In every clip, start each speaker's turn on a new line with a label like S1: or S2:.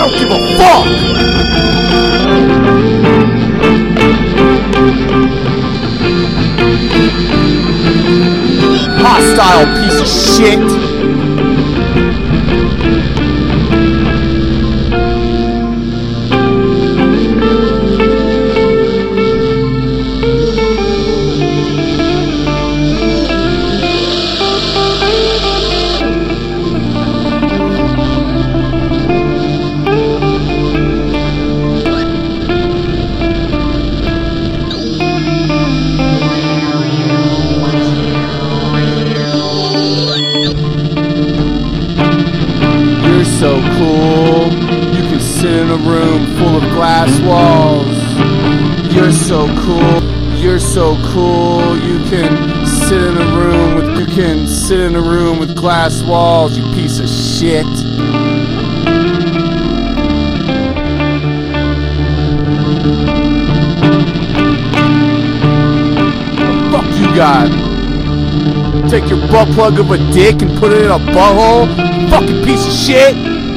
S1: don't give a fuck! Hostile piece of shit! So cool, you can sit in a room full of glass walls. You're so cool, you're so cool, you can sit in a room with glass walls, you piece of shit. What the fuck you got? Take your butt plug of a dick and put it in a butthole? Fucking piece of shit!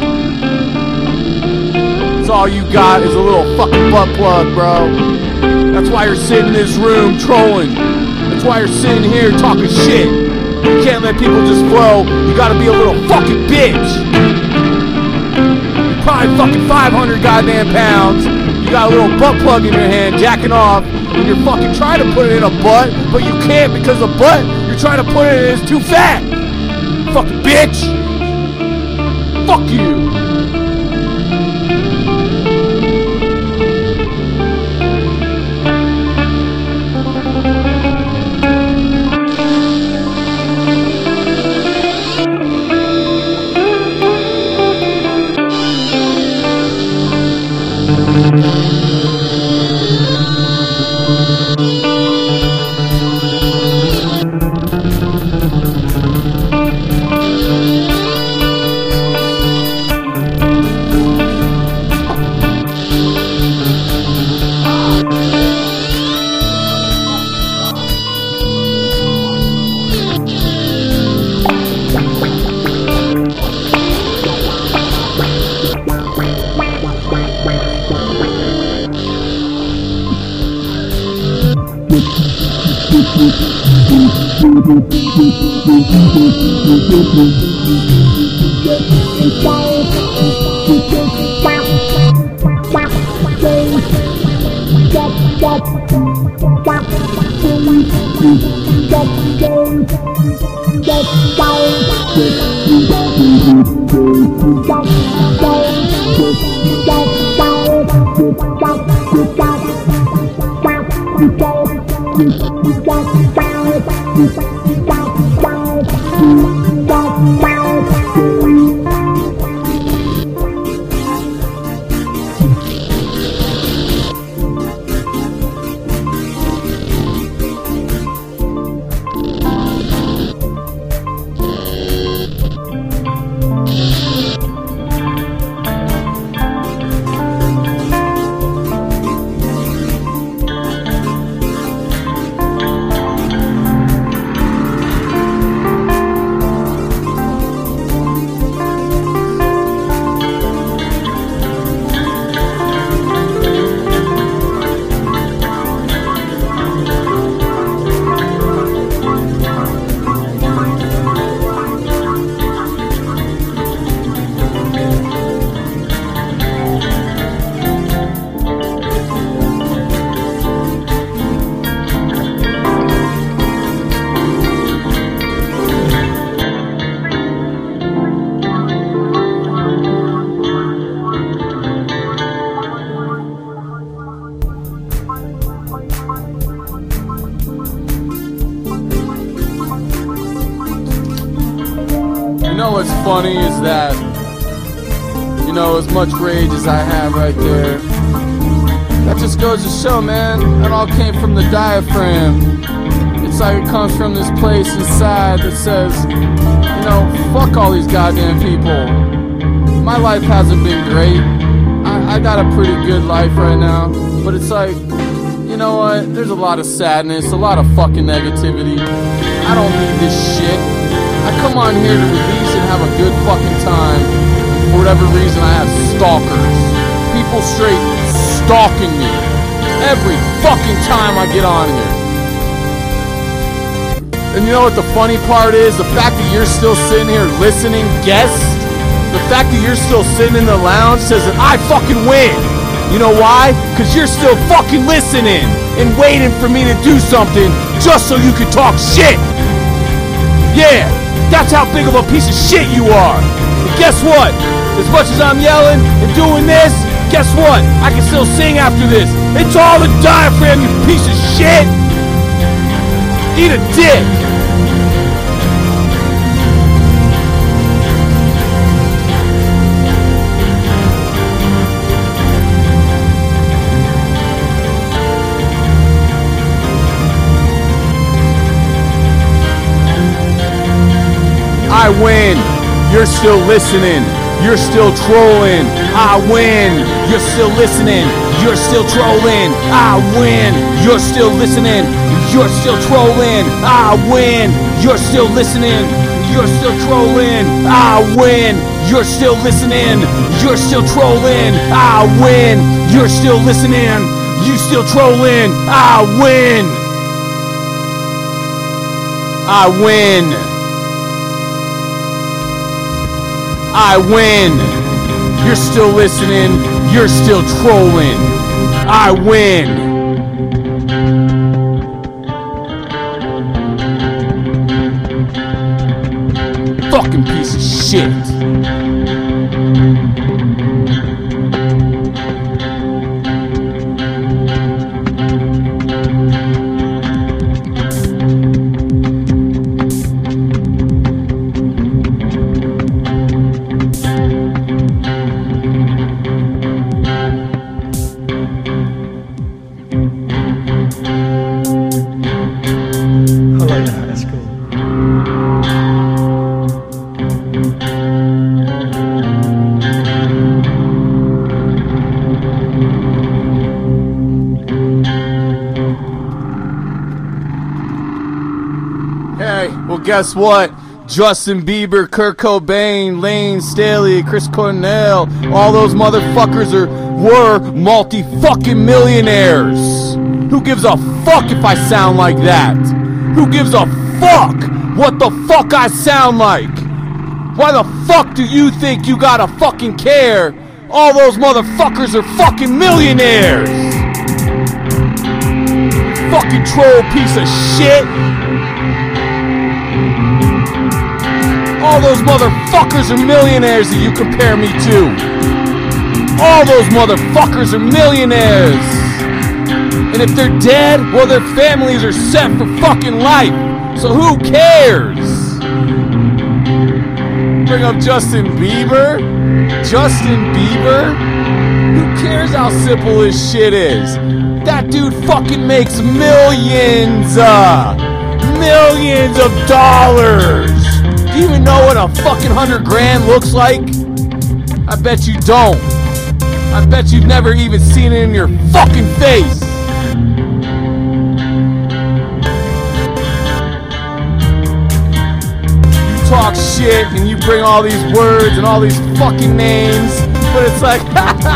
S1: That's all you got is a little fucking butt plug, bro. That's why you're sitting in this room trolling. That's why you're sitting here talking shit. You can't let people just flow. You gotta be a little fucking bitch. You're probably fucking 500 goddamn pounds. You got a little butt plug in your hand, jacking off, and you're fucking trying to put it in a butt, but you can't because the butt you're trying to put it in is too fat. Fucking bitch. Fuck you! You know what's funny is that, you know, as much rage as I have right there, that just goes to show, man, that all came from the diaphragm. It's like it comes from this place inside that says, you know, fuck all these goddamn people. My life hasn't been great. I got a pretty good life right now, but it's like, you know what, there's a lot of sadness, a lot of fucking negativity. I don't need this shit. I come on here to release and have a good fucking time, for whatever reason, I have stalkers. People straight stalking me every fucking time I get on here. And you know what the funny part is? The fact that you're still sitting here listening, guest, the fact that you're still sitting in the lounge says that I fucking win. You know why? Because you're still fucking listening and waiting for me to do something just so you can talk shit. Yeah, that's how big of a piece of shit you are. And guess what? As much as I'm yelling and doing this, guess what? I can still sing after this. It's all the diaphragm, you piece of shit. Eat a dick. I win. You're still listening. You're still trolling. I win. You're still listening. You're still trolling. I win. You're still listening. You're still trolling. I win. You're still listening. You're still trolling. I win. You're still listening. You're still trolling. I win. You're still listening. You still trolling. I win. I win. I win. You're still listening. You're still trolling. I win. Fucking piece of shit. Guess what? Justin Bieber, Kurt Cobain, Lane Staley, Chris Cornell, all those motherfuckers were multi-fucking millionaires. Who gives a fuck if I sound like that? Who gives a fuck what the fuck I sound like? Why the fuck do you think you gotta fucking care? All those motherfuckers are fucking millionaires. Fucking troll piece of shit. All those motherfuckers are millionaires that you compare me to. All those motherfuckers are millionaires. And if they're dead, well, their families are set for fucking life. So who cares? Bring up Justin Bieber? Justin Bieber? Who cares how simple this shit is? That dude fucking makes millions. Millions of dollars. Do you even know what a fucking $100,000 looks like? I bet you don't. I bet you've never even seen it in your fucking face. You talk shit and you bring all these words and all these fucking names, but it's like,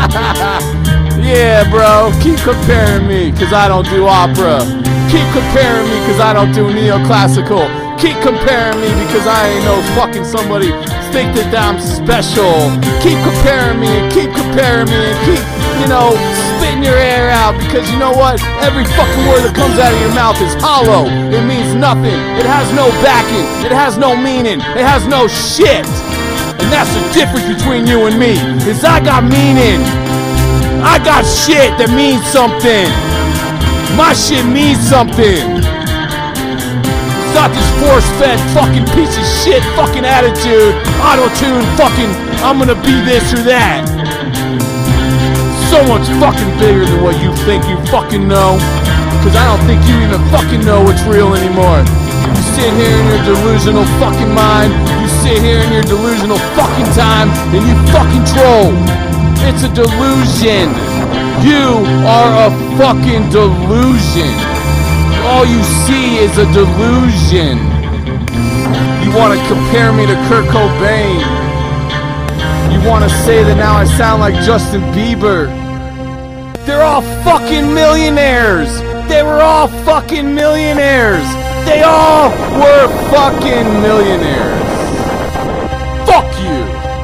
S1: yeah, bro, keep comparing me because I don't do opera. Keep comparing me because I don't do neoclassical. Keep comparing me because I ain't no fucking somebody think that I'm special. Keep comparing me and keep comparing me and keep, spitting your air out because you know what? Every fucking word that comes out of your mouth is hollow. It means nothing. It has no backing. It has no meaning. It has no shit. And that's the difference between you and me. Is I got meaning. I got shit that means something. My shit means something. It's not this force-fed fucking piece of shit fucking attitude, auto-tune fucking, I'm gonna be this or that. So much fucking bigger than what you think you fucking know. Cause I don't think you even fucking know what's real anymore. You sit here in your delusional fucking mind, you sit here in your delusional fucking time, and you fucking troll. It's a delusion. You are a fucking delusion. All you see is a delusion. You want to compare me to Kurt Cobain. You wanna say that now I sound like Justin Bieber? They're all fucking millionaires! They were all fucking millionaires! They all were fucking millionaires! Fuck you!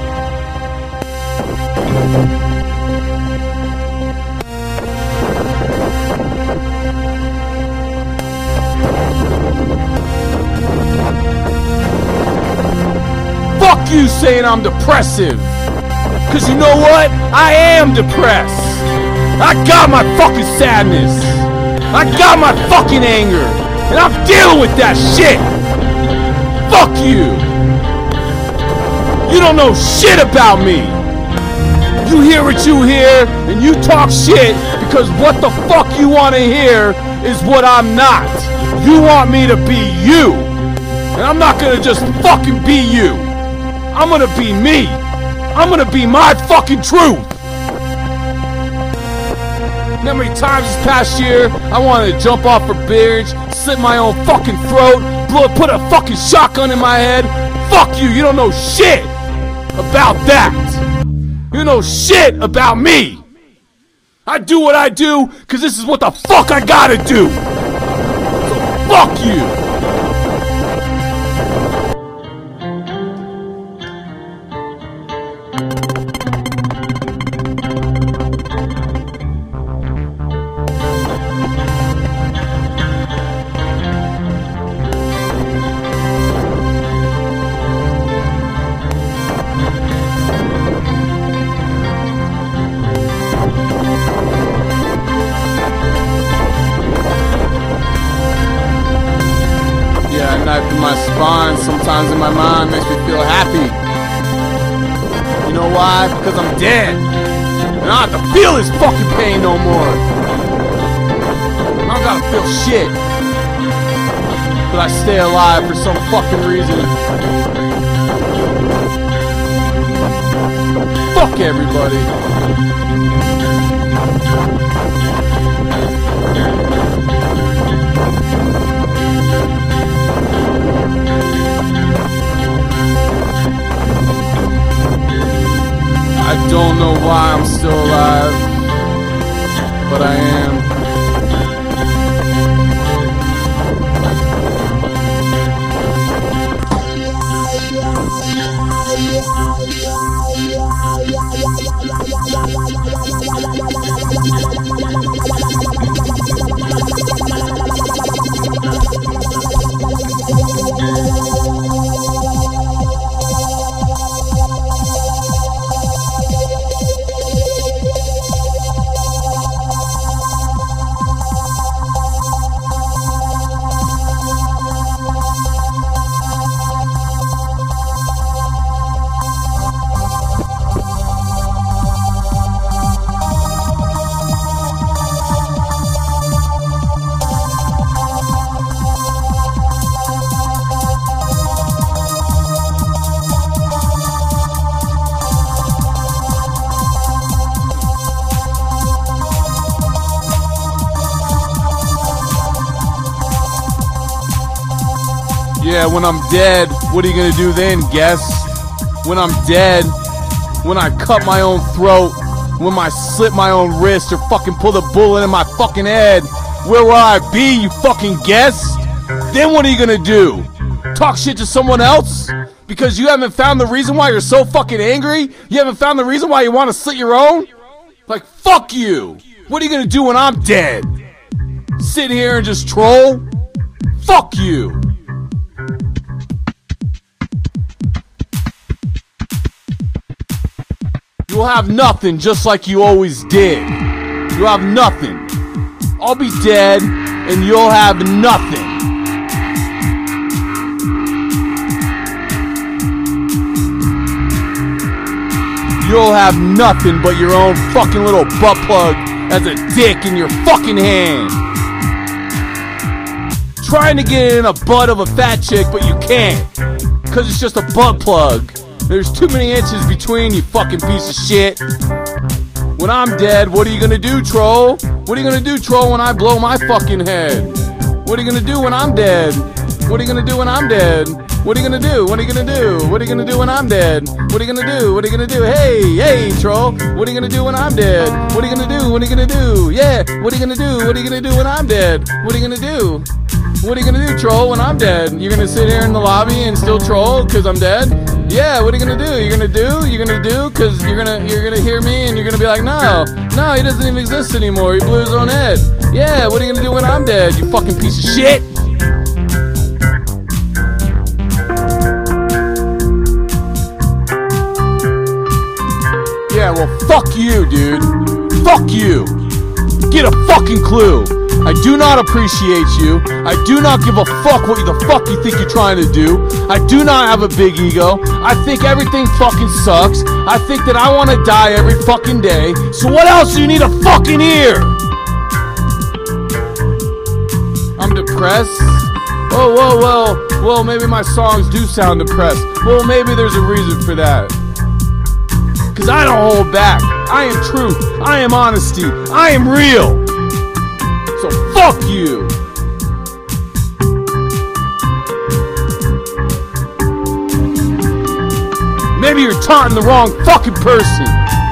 S1: Fuck you saying I'm depressive! Cause you know what? I am depressed! I got my fucking sadness! I got my fucking anger! And I'm dealing with that shit! Fuck you! You don't know shit about me! You hear what you hear, and you talk shit because what the fuck you wanna hear is what I'm not. You want me to be you! And I'm not gonna just fucking be you! I'm gonna be me! I'm gonna be my fucking truth! How many times this past year I wanted to jump off a bridge, slit my own fucking throat, put a fucking shotgun in my head? Fuck you, you don't know shit about that. You know shit about me. I do what I do because this is what the fuck I gotta do. So fuck you. Knife in my spine, sometimes in my mind, makes me feel happy. You know why? Because I'm dead. And I don't have to feel this fucking pain no more. I don't gotta feel shit. But I stay alive for some fucking reason. Fuck everybody. I don't know why I'm still alive, but I am. Yeah, when I'm dead, what are you gonna do then, guess? When I'm dead, when I cut my own throat, when I slit my own wrist or fucking pull the bullet in my fucking head, where will I be, you fucking guess? Then what are you gonna do? Talk shit to someone else? Because you haven't found the reason why you're so fucking angry? You haven't found the reason why you want to slit your own? Like, fuck you! What are you gonna do when I'm dead? Sit here and just troll? Fuck you! You'll have nothing just like you always did. You'll have nothing. I'll be dead and you'll have nothing. You'll have nothing but your own fucking little butt plug as a dick in your fucking hand. Trying to get it in a butt of a fat chick, but you can't. Cause it's just a butt plug. There's too many inches between, you fucking piece of shit. When I'm dead, what are you gonna do, troll? What are you gonna do, troll, when I blow my fucking head? What are you gonna do when I'm dead? What are you gonna do when I'm dead? What are you gonna do? What are you gonna do? What are you gonna do when I'm dead? What are you gonna do? What are you gonna do? Hey, troll. What are you gonna do when I'm dead? What are you gonna do? What are you gonna do? Yeah. What are you gonna do? What are you gonna do when I'm dead? What are you gonna do? What are you gonna do, troll, when I'm dead? You're gonna sit here in the lobby and still troll because I'm dead? Yeah, what are you gonna do? You're gonna do because you're gonna hear me and you're gonna be like, no, he doesn't even exist anymore. He blew his own head. Yeah, what are you gonna do when I'm dead, you fucking piece of shit? Yeah, well, fuck you, dude. Fuck you. Get a fucking clue. I do not appreciate you. I do not give a fuck what the fuck you think you're trying to do. I do not have a big ego. I think everything fucking sucks. I think that I want to die every fucking day. So what else do you need to fucking hear? I'm depressed. Oh, well, maybe my songs do sound depressed. Well, maybe there's a reason for that. Cause I don't hold back. I am truth. I am honesty. I am real. So fuck you! Maybe you're taunting the wrong fucking person.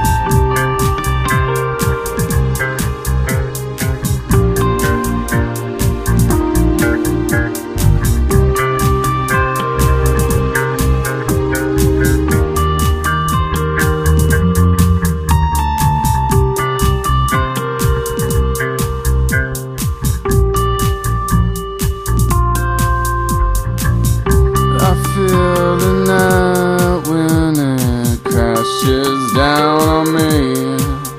S1: Feel the night when it crashes down on me.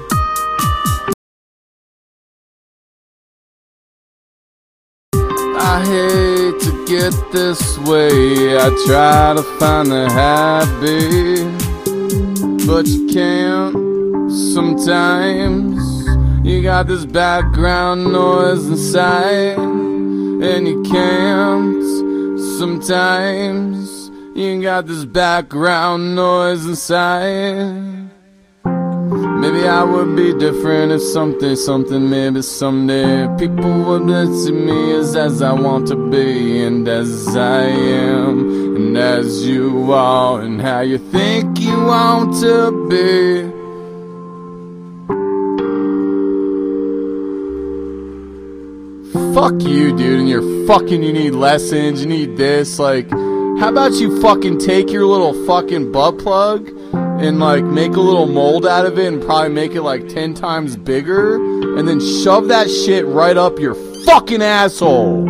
S1: I hate to get this way. I try to find the happy, but you can't. Sometimes you got this background noise inside, and you can't. Sometimes you got this background noise inside. Maybe I would be different if something, maybe someday people would see me as I want to be, and as I am, and as you are, and how you think you want to be. Fuck you, dude, and you're fucking, you need lessons, you need this, like, how about you fucking take your little fucking butt plug and, like, make a little mold out of it and probably make it, like, 10 times bigger, and then shove that shit right up your fucking asshole.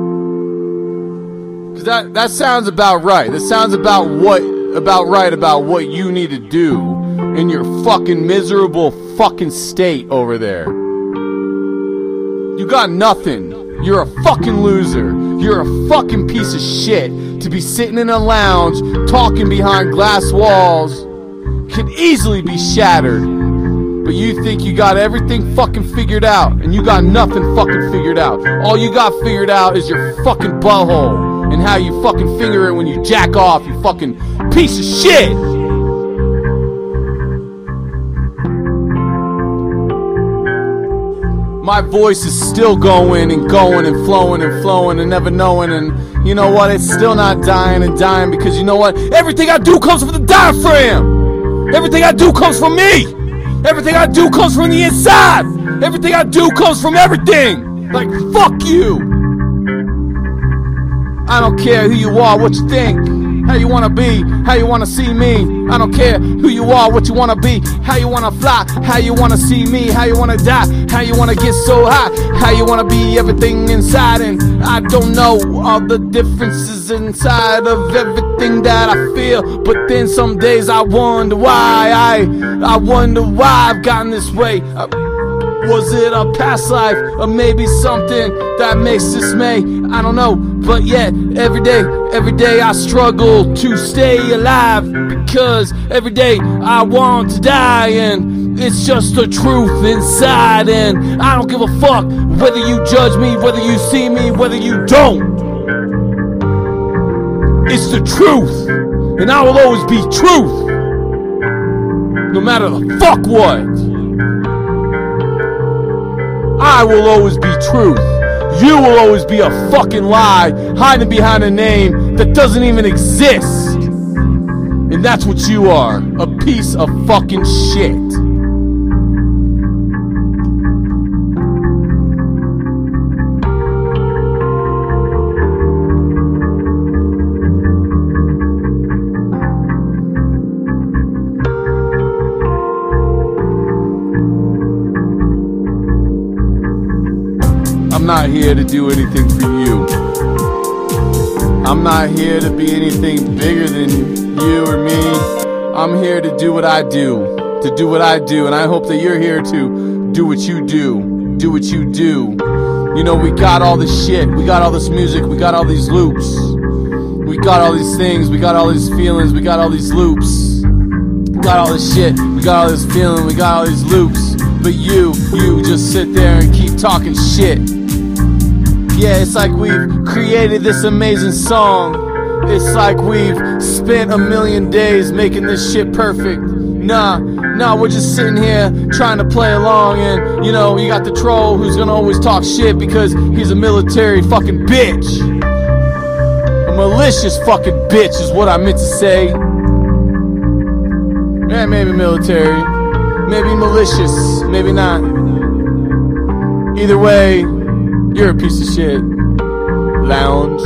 S1: Cause that sounds about right. That sounds about right about what you need to do in your fucking miserable fucking state over there. You got nothing. You're a fucking loser. You're a fucking piece of shit to be sitting in a lounge talking behind glass walls. Could easily be shattered. But you think you got everything fucking figured out, and you got nothing fucking figured out. All you got figured out is your fucking butthole and how you fucking finger it when you jack off, you fucking piece of shit. My voice is still going and going and flowing and flowing and never knowing, and you know what, it's still not dying and dying, because you know what, everything I do comes from the diaphragm. Everything I do comes from me. Everything I do comes from the inside. Everything I do comes from everything. Like, fuck you. I don't care who you are, what you think, how you wanna be, how you wanna see me. I don't care who you are, what you wanna be, how you wanna fly, how you wanna see me, how you wanna die, how you wanna get so high, how you wanna be everything inside. And I don't know all the differences inside of everything that I feel, but then some days I wonder why. I wonder why I've gotten this way. Was it a past life, or maybe something that makes this May? I don't know, but yet every day I struggle to stay alive, because every day I want to die, and it's just the truth inside. And I don't give a fuck whether you judge me, whether you see me, whether you don't. It's the truth, and I will always be truth, no matter the fuck what. I will always be truth. You will always be a fucking lie, hiding behind a name that doesn't even exist. And that's what you are, a piece of fucking shit. I'm not here to do anything for you. I'm not here to be anything bigger than you or me. I'm here to do what I do. And I hope that you're here to do what you do. Do what you do. You know, we got all this shit. We got all this music. We got all these loops. We got all these things. We got all these feelings. We got all these loops. We got all this shit. We got all this feeling. We got all these loops. But you just sit there and keep talking shit. Yeah, it's like we've created this amazing song. It's like we've spent a million days making this shit perfect. Nah, we're just sitting here trying to play along. And, you know, you got the troll who's gonna always talk shit because he's a military fucking bitch. A malicious fucking bitch is what I meant to say. Yeah, maybe military. Maybe malicious. Maybe not. Either way, you're a piece of shit. Lounge.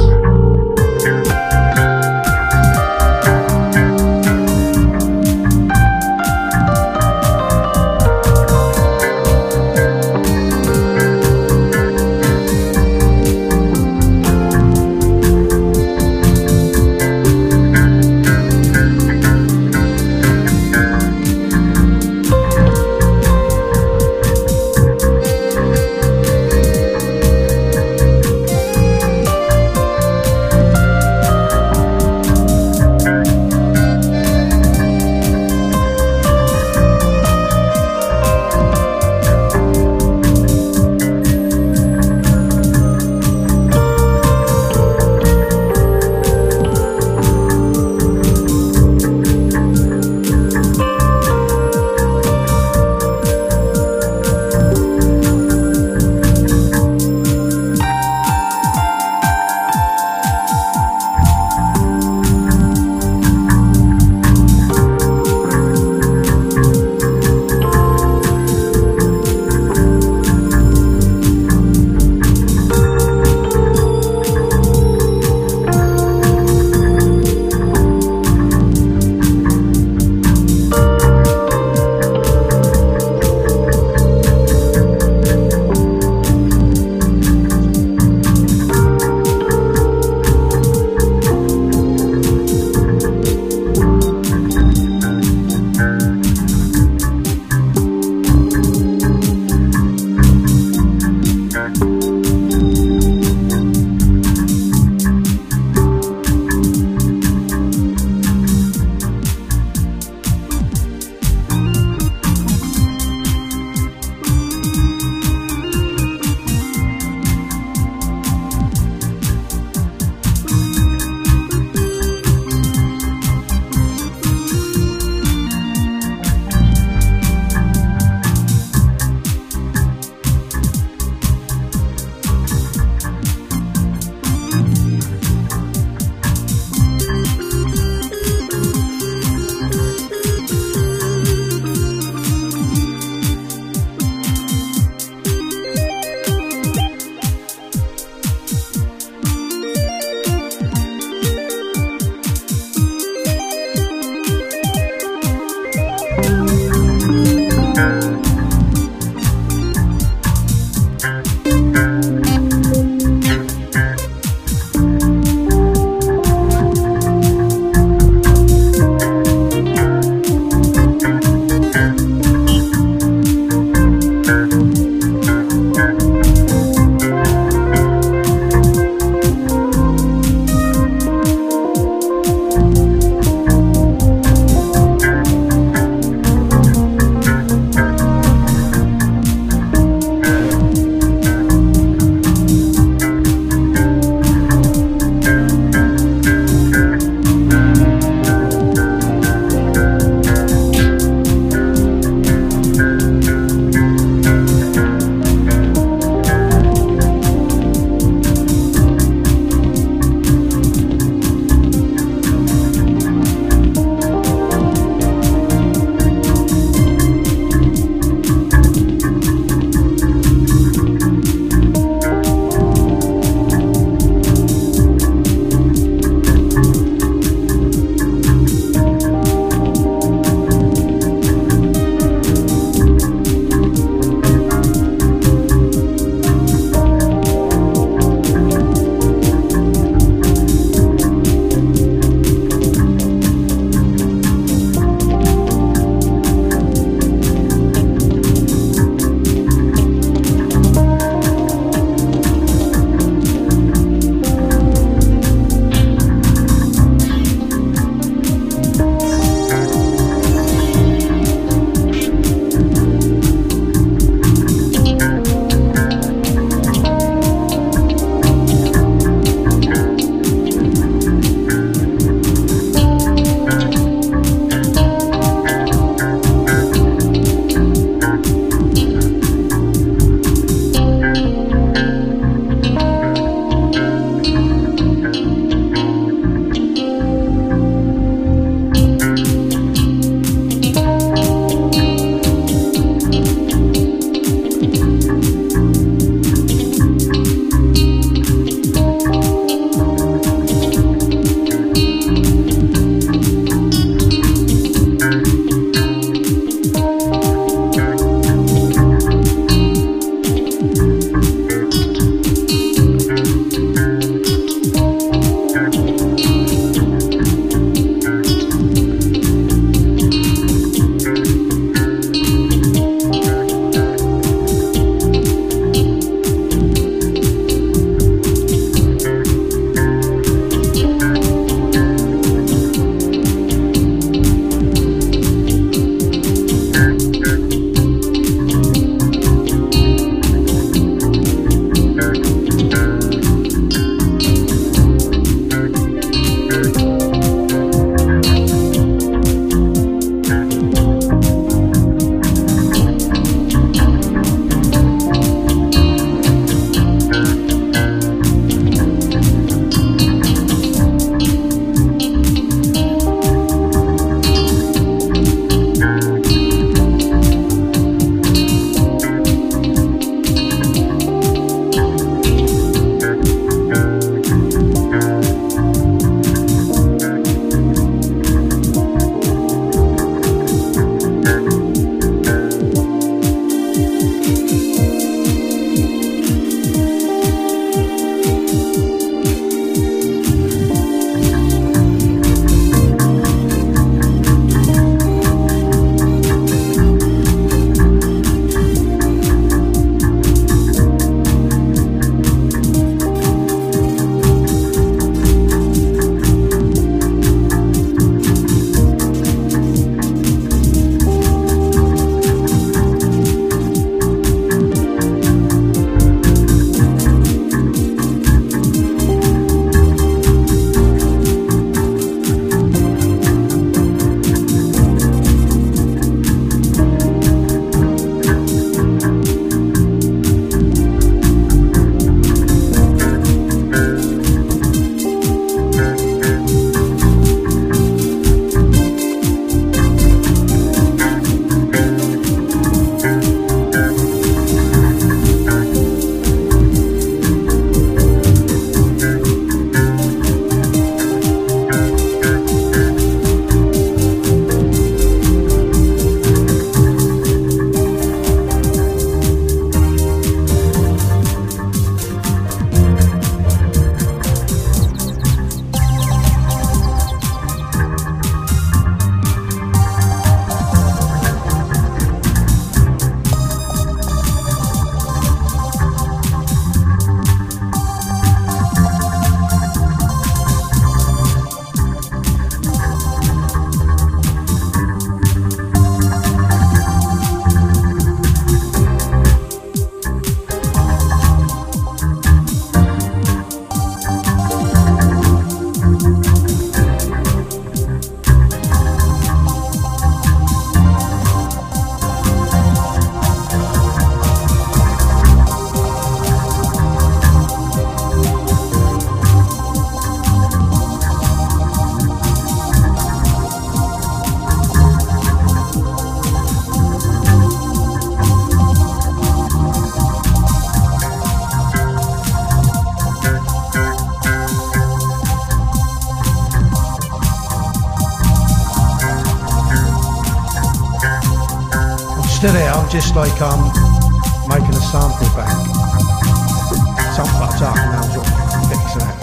S2: still here, I'm just like making a sample back. Some fucked up and now I'm sort of fixing it.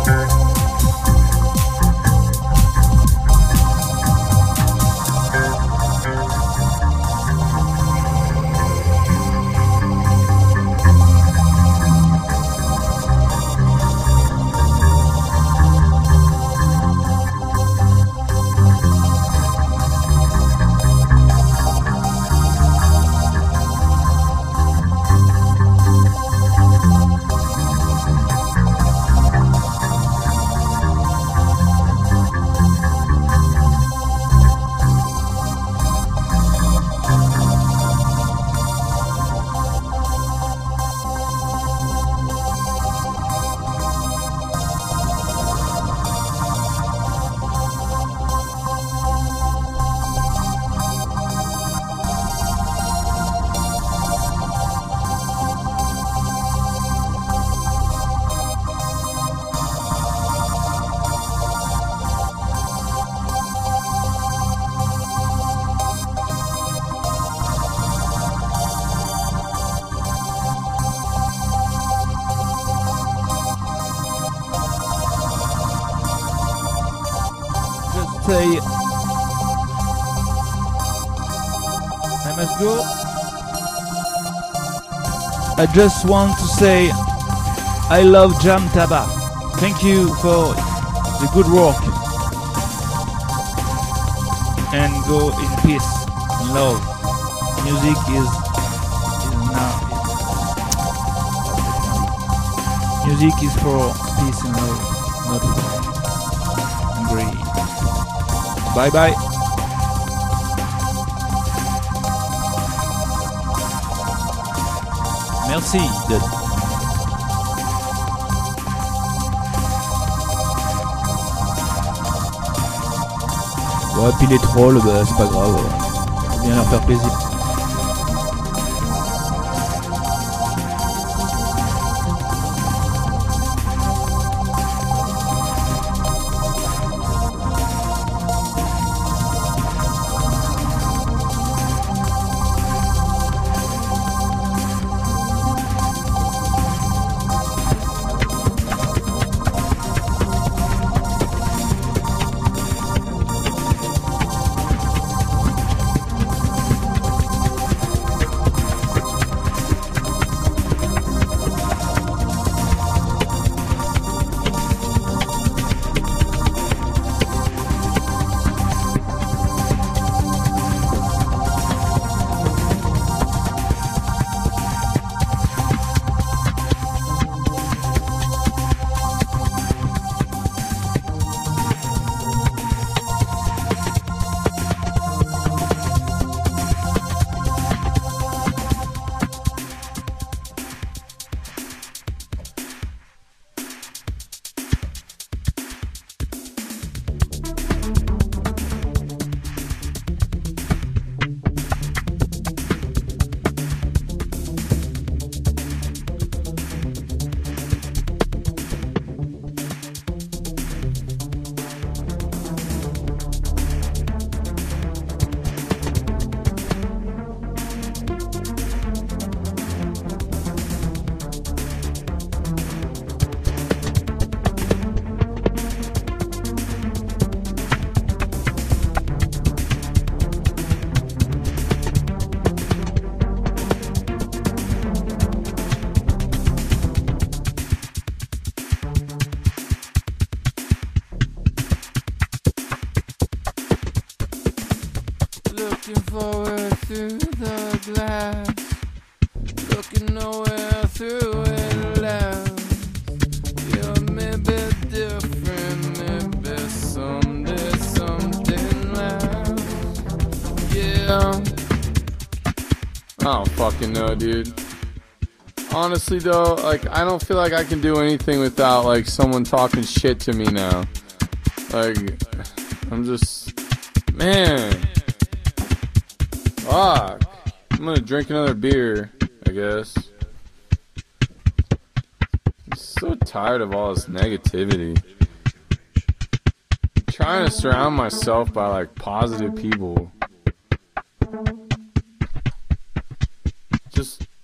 S3: I must go. I just want to say I love Jam Taba. Thank you for the good work. And go in peace and love. Music is now. Music is for peace and love, not for greed. Bye bye. Merci. Ouais, puis les trolls, bah, c'est pas grave. Faut bien leur faire plaisir.
S1: Looking forward through the glass, looking nowhere through it lasts. You're maybe different, maybe someday something lasts. Yeah, I don't fucking know, dude. Honestly though, like, I don't feel like I can do anything without like someone talking shit to me now. Like, I'm just, man. Fuck. I'm gonna drink another beer, I guess. I'm so tired of all this negativity. I'm trying to surround myself by like positive people.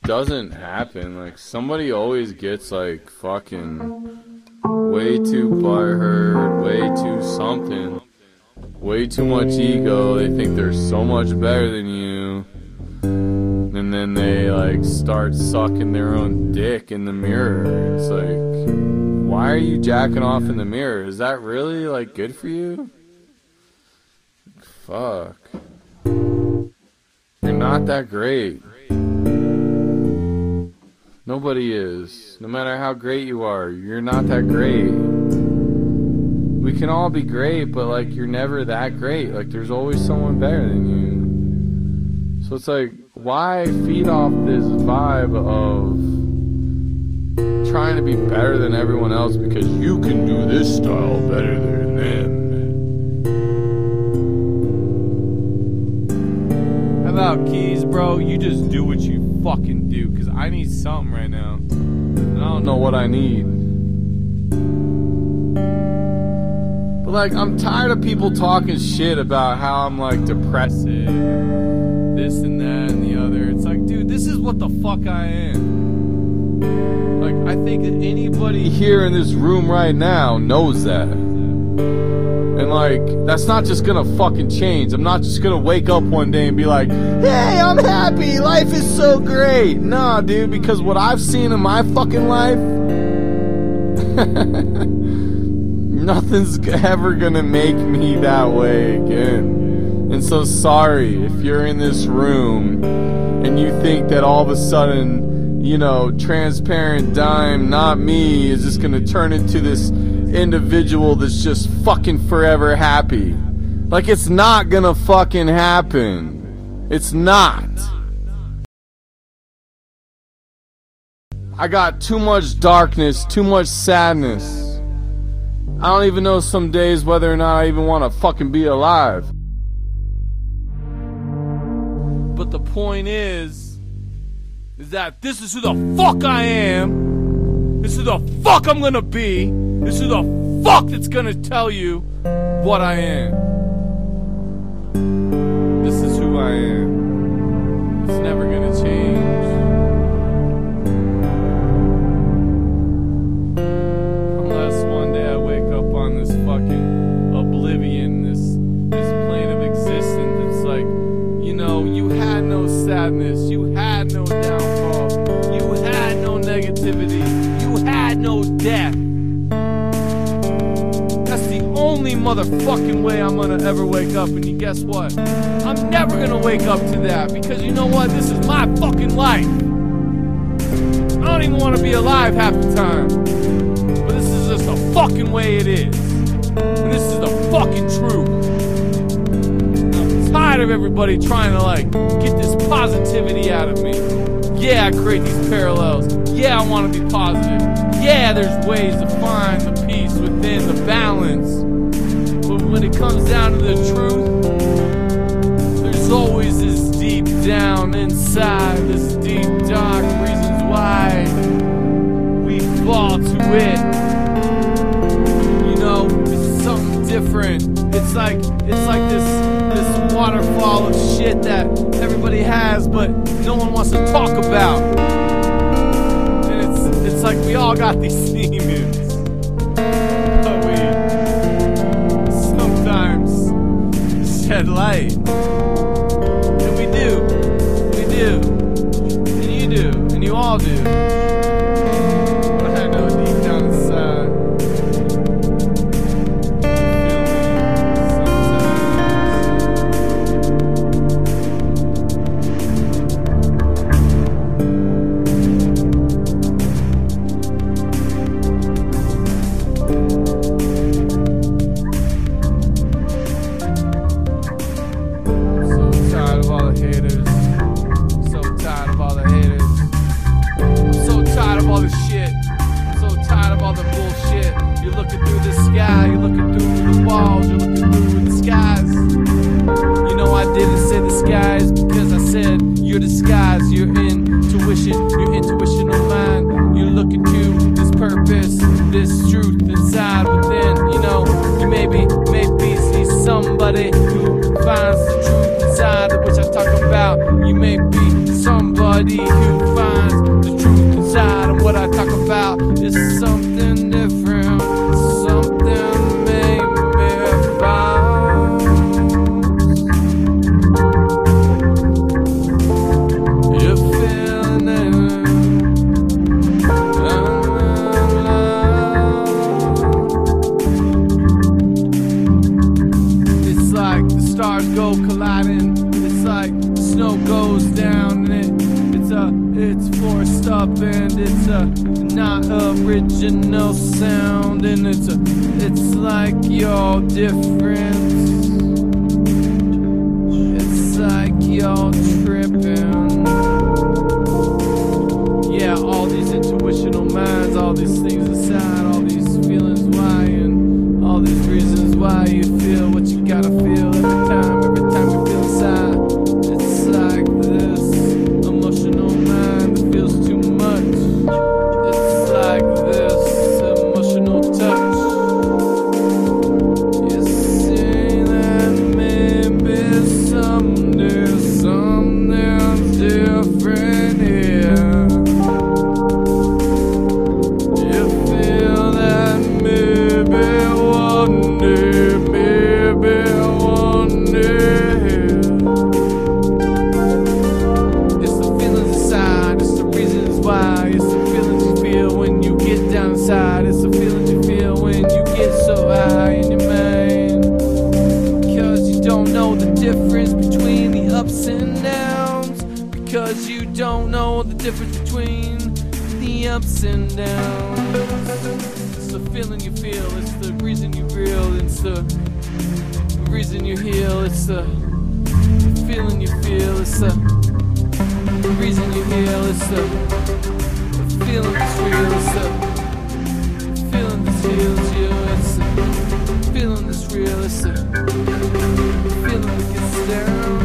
S1: doesn't happen. Like, somebody always gets, like, fucking way too butthurt, way too something, way too much ego. They think they're so much better than you. And then they, like, start sucking their own dick in the mirror. It's like, why are you jacking off in the mirror? Is that really, like, good for you? Fuck. You're not that great. Nobody is. No matter how great you are, you're not that great. We can all be great, but, like, you're never that great. Like, there's always someone better than you. So it's like, why feed off this vibe of trying to be better than everyone else because you can do this style better than them?
S3: How about Keys, bro? You just do what you fucking do, because I need something right now.
S1: And I don't know what I need. But, like, I'm tired of people talking shit about how I'm, like, depressive, this and that and the other. It's like, dude, this is what the fuck I am. Like, I think that anybody here in this room right now knows that. And, like, that's not just gonna fucking change. I'm not just gonna wake up one day and be like, hey, I'm happy, life is so great. Nah, dude, because what I've seen in my fucking life, nothing's ever gonna make me that way again. And so sorry if you're in this room and you think that all of a sudden, you know, Transparent Dime, not me, is just gonna turn into this individual that's just fucking forever happy. Like, it's not gonna fucking happen. It's not. I got too much darkness, too much sadness. I don't even know some days whether or not I even want to fucking be alive. But the point is that this is who the fuck I am. This is who the fuck I'm gonna be. This is who the fuck that's gonna tell you what I am. This is who I am. It's never gonna change. Unless one day I wake up on this fucking oblivion, this plane of existence. It's like, you know, you had no sadness, you had no downfall, you had no negativity, you had no death. That's the only motherfucking way I'm gonna ever wake up. And you guess what? I'm never gonna wake up to that, because you know what? This is my fucking life. I don't even want to be alive half the time. But this is just the fucking way it is. And this is the fucking truth. I'm tired of everybody trying to, like, get this positivity out of me. Yeah, I create these parallels. Yeah, I want to be positive. Yeah, there's ways to find the peace within the balance. But when it comes down to the truth, there's always this deep down inside, this deep dark reasons why we fall to it. You know, it's something different. It's like this waterfall of shit that everybody has, but no one wants to talk about. And it's like we all got these demons, but we sometimes shed light. And we do, and you do, and you all do. But I know deep down inside, somebody who finds It's forced up and it's not original sound, and it's like you're different. It's like you're tripping. Yeah, all these intuitional minds, all these things inside, all these feelings why, and all these reasons why you feel what you gotta feel every time you feel inside. It's like this emotional mind that feels too much. It's like this emotional touch. You see that maybe someday something's different here. You feel that maybe one day, maybe one day. It's the feelings inside, it's the reasons why. It's the feelings you feel when you get down inside. It's the feelings you feel when you get so high in your mind. Because you don't know the difference between the ups and downs. Because you don't know the difference between the ups and downs. It's the feeling you feel, it's the reason you reel, it's the reason you heal, it's the feeling you feel, it's the reason you heal, it's the feeling that's real, it's the feeling that heals you, it's the feeling that's real, it's the feeling that gets down.